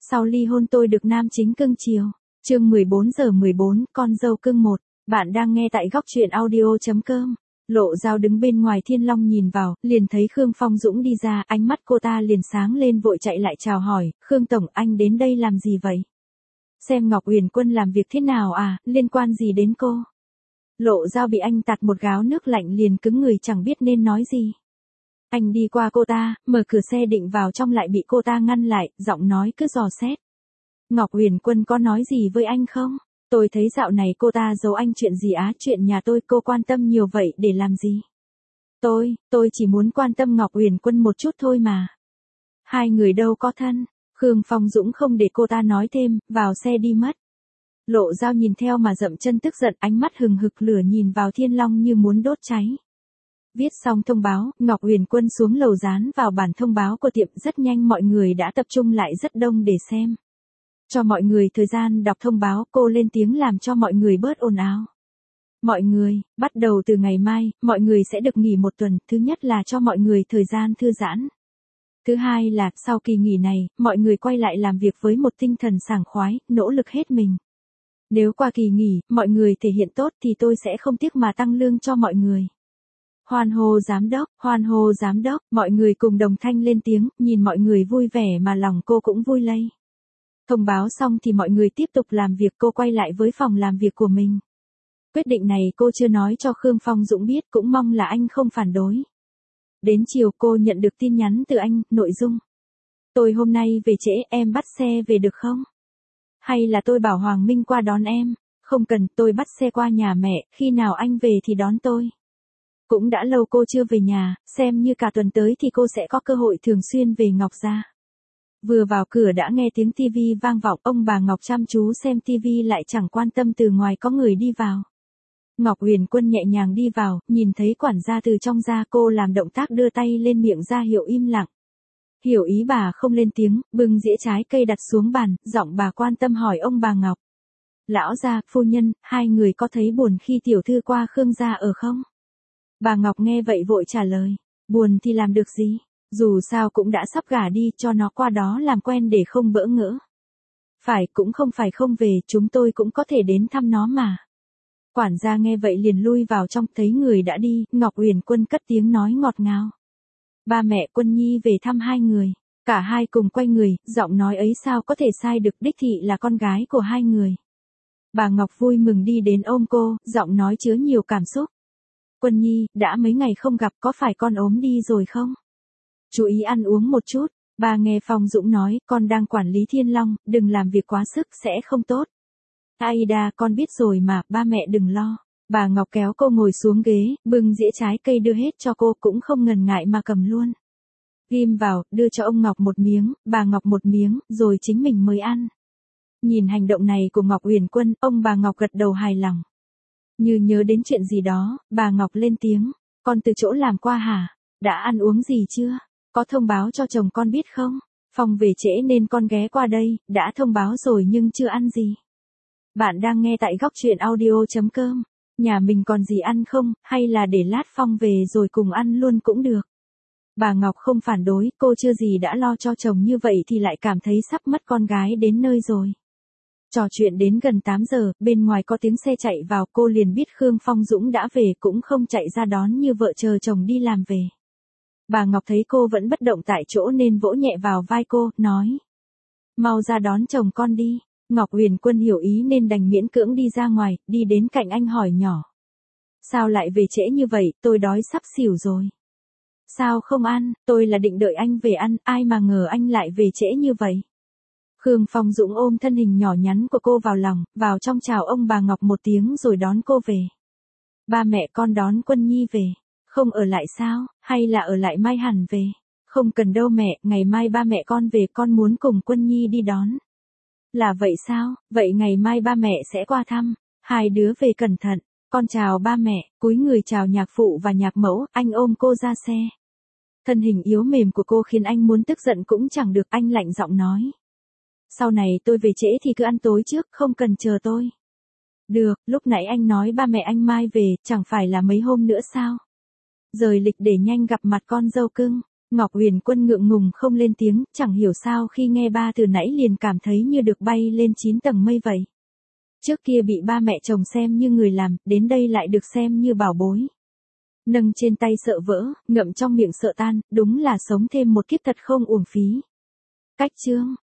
Sau ly hôn tôi được nam chính cưng chiều. Chương 14:14, con dâu cưng 1. Bạn đang nghe tại góc truyện audio.com. Lộ Dao đứng bên ngoài Thiên Long nhìn vào, liền thấy Khương Phong Dũng đi ra, ánh mắt cô ta liền sáng lên vội chạy lại chào hỏi, Khương Tổng anh đến đây làm gì vậy? Xem Ngọc Uyển Quân làm việc thế nào à, liên quan gì đến cô? Lộ Dao bị anh tạt một gáo nước lạnh liền cứng người chẳng biết nên nói gì. Anh đi qua cô ta, mở cửa xe định vào trong lại bị cô ta ngăn lại, giọng nói cứ dò xét. Ngọc Uyển Quân có nói gì với anh không? Tôi thấy dạo này cô ta giấu anh chuyện gì á, chuyện nhà tôi cô quan tâm nhiều vậy để làm gì? Tôi chỉ muốn quan tâm Ngọc Uyển Quân một chút thôi mà. Hai người đâu có thân. Khương Phong Dũng không để cô ta nói thêm, vào xe đi mất. Lộ Dao nhìn theo mà dậm chân tức giận, ánh mắt hừng hực lửa nhìn vào Thiên Long như muốn đốt cháy. Viết xong thông báo, Ngọc Uyển Quân xuống lầu dán vào bản thông báo của tiệm, rất nhanh mọi người đã tập trung lại rất đông để xem. Cho mọi người thời gian đọc thông báo, cô lên tiếng làm cho mọi người bớt ồn ào. Mọi người, bắt đầu từ ngày mai, mọi người sẽ được nghỉ một tuần, thứ nhất là cho mọi người thời gian thư giãn. Thứ hai là, sau kỳ nghỉ này, mọi người quay lại làm việc với một tinh thần sảng khoái, nỗ lực hết mình. Nếu qua kỳ nghỉ, mọi người thể hiện tốt thì tôi sẽ không tiếc mà tăng lương cho mọi người. Hoan hô giám đốc, mọi người cùng đồng thanh lên tiếng, nhìn mọi người vui vẻ mà lòng cô cũng vui lây. Thông báo xong thì mọi người tiếp tục làm việc, cô quay lại với phòng làm việc của mình. Quyết định này cô chưa nói cho Khương Phong Dũng biết, cũng mong là anh không phản đối. Đến chiều cô nhận được tin nhắn từ anh, nội dung. Tôi hôm nay về trễ, em bắt xe về được không? Hay là tôi bảo Hoàng Minh qua đón em? Không cần, tôi bắt xe qua nhà mẹ, khi nào anh về thì đón tôi. Cũng đã lâu cô chưa về nhà, xem như cả tuần tới thì cô sẽ có cơ hội thường xuyên về Ngọc gia. Vừa vào cửa đã nghe tiếng tivi vang vọng, ông bà Ngọc chăm chú xem tivi lại chẳng quan tâm từ ngoài có người đi vào. Ngọc Uyển Quân nhẹ nhàng đi vào, nhìn thấy quản gia từ trong ra, cô làm động tác đưa tay lên miệng ra hiệu im lặng. Hiểu ý bà không lên tiếng, bưng dĩa trái cây đặt xuống bàn, giọng bà quan tâm hỏi ông bà Ngọc. Lão gia, phu nhân, hai người có thấy buồn khi tiểu thư qua Khương gia ở không? Bà Ngọc nghe vậy vội trả lời, buồn thì làm được gì, dù sao cũng đã sắp gả đi, cho nó qua đó làm quen để không bỡ ngỡ. Phải, cũng không phải không về, chúng tôi cũng có thể đến thăm nó mà. Quản gia nghe vậy liền lui vào trong, thấy người đã đi, Ngọc Uyển Quân cất tiếng nói ngọt ngào. Ba mẹ Quân Nhi về thăm hai người, cả hai cùng quay người, giọng nói ấy sao có thể sai được, đích thị là con gái của hai người. Bà Ngọc vui mừng đi đến ôm cô, giọng nói chứa nhiều cảm xúc. Quân Nhi, đã mấy ngày không gặp, có phải con ốm đi rồi không? Chú ý ăn uống một chút. Bà nghe Phong Dũng nói, con đang quản lý Thiên Long, đừng làm việc quá sức sẽ không tốt. Aida, con biết rồi mà, ba mẹ đừng lo. Bà Ngọc kéo cô ngồi xuống ghế, bưng dĩa trái cây đưa hết cho cô, cũng không ngần ngại mà cầm luôn. Ghim vào, đưa cho ông Ngọc một miếng, bà Ngọc một miếng, rồi chính mình mới ăn. Nhìn hành động này của Ngọc Uyển Quân, ông bà Ngọc gật đầu hài lòng. Như nhớ đến chuyện gì đó, bà Ngọc lên tiếng, con từ chỗ làm qua hả? Đã ăn uống gì chưa? Có thông báo cho chồng con biết không? Phong về trễ nên con ghé qua đây, đã thông báo rồi nhưng chưa ăn gì. Bạn đang nghe tại góc truyện audio.com. Nhà mình còn gì ăn không, hay là để lát Phong về rồi cùng ăn luôn cũng được. Bà Ngọc không phản đối, cô chưa gì đã lo cho chồng như vậy thì lại cảm thấy sắp mất con gái đến nơi rồi. Trò chuyện đến gần 8 giờ, bên ngoài có tiếng xe chạy vào, cô liền biết Khương Phong Dũng đã về, cũng không chạy ra đón như vợ chờ chồng đi làm về. Bà Ngọc thấy cô vẫn bất động tại chỗ nên vỗ nhẹ vào vai cô, nói. Mau ra đón chồng con đi. Ngọc Uyển Quân hiểu ý nên đành miễn cưỡng đi ra ngoài, đi đến cạnh anh hỏi nhỏ. Sao lại về trễ như vậy, tôi đói sắp xỉu rồi. Sao không ăn, tôi là định đợi anh về ăn, ai mà ngờ anh lại về trễ như vậy. Khương Phong Dũng ôm thân hình nhỏ nhắn của cô vào lòng, vào trong chào ông bà Ngọc một tiếng rồi đón cô về. Ba mẹ con đón Quân Nhi về. Không ở lại sao, hay là ở lại mai hẳn về? Không cần đâu mẹ, ngày mai ba mẹ con về, con muốn cùng Quân Nhi đi đón. Là vậy sao, vậy ngày mai ba mẹ sẽ qua thăm, hai đứa về cẩn thận, con chào ba mẹ, cúi người chào nhạc phụ và nhạc mẫu, anh ôm cô ra xe. Thân hình yếu mềm của cô khiến anh muốn tức giận cũng chẳng được, anh lạnh giọng nói. Sau này tôi về trễ thì cứ ăn tối trước, không cần chờ tôi. Được, lúc nãy anh nói ba mẹ anh mai về, chẳng phải là mấy hôm nữa sao? Rời lịch để nhanh gặp mặt con dâu cưng. Ngọc Huyền Quân ngượng ngùng không lên tiếng, chẳng hiểu sao khi nghe ba từ nãy liền cảm thấy như được bay lên 9 tầng mây vậy. Trước kia bị ba mẹ chồng xem như người làm, đến đây lại được xem như bảo bối. Nâng trên tay sợ vỡ, ngậm trong miệng sợ tan, đúng là sống thêm một kiếp thật không uổng phí. Cách chương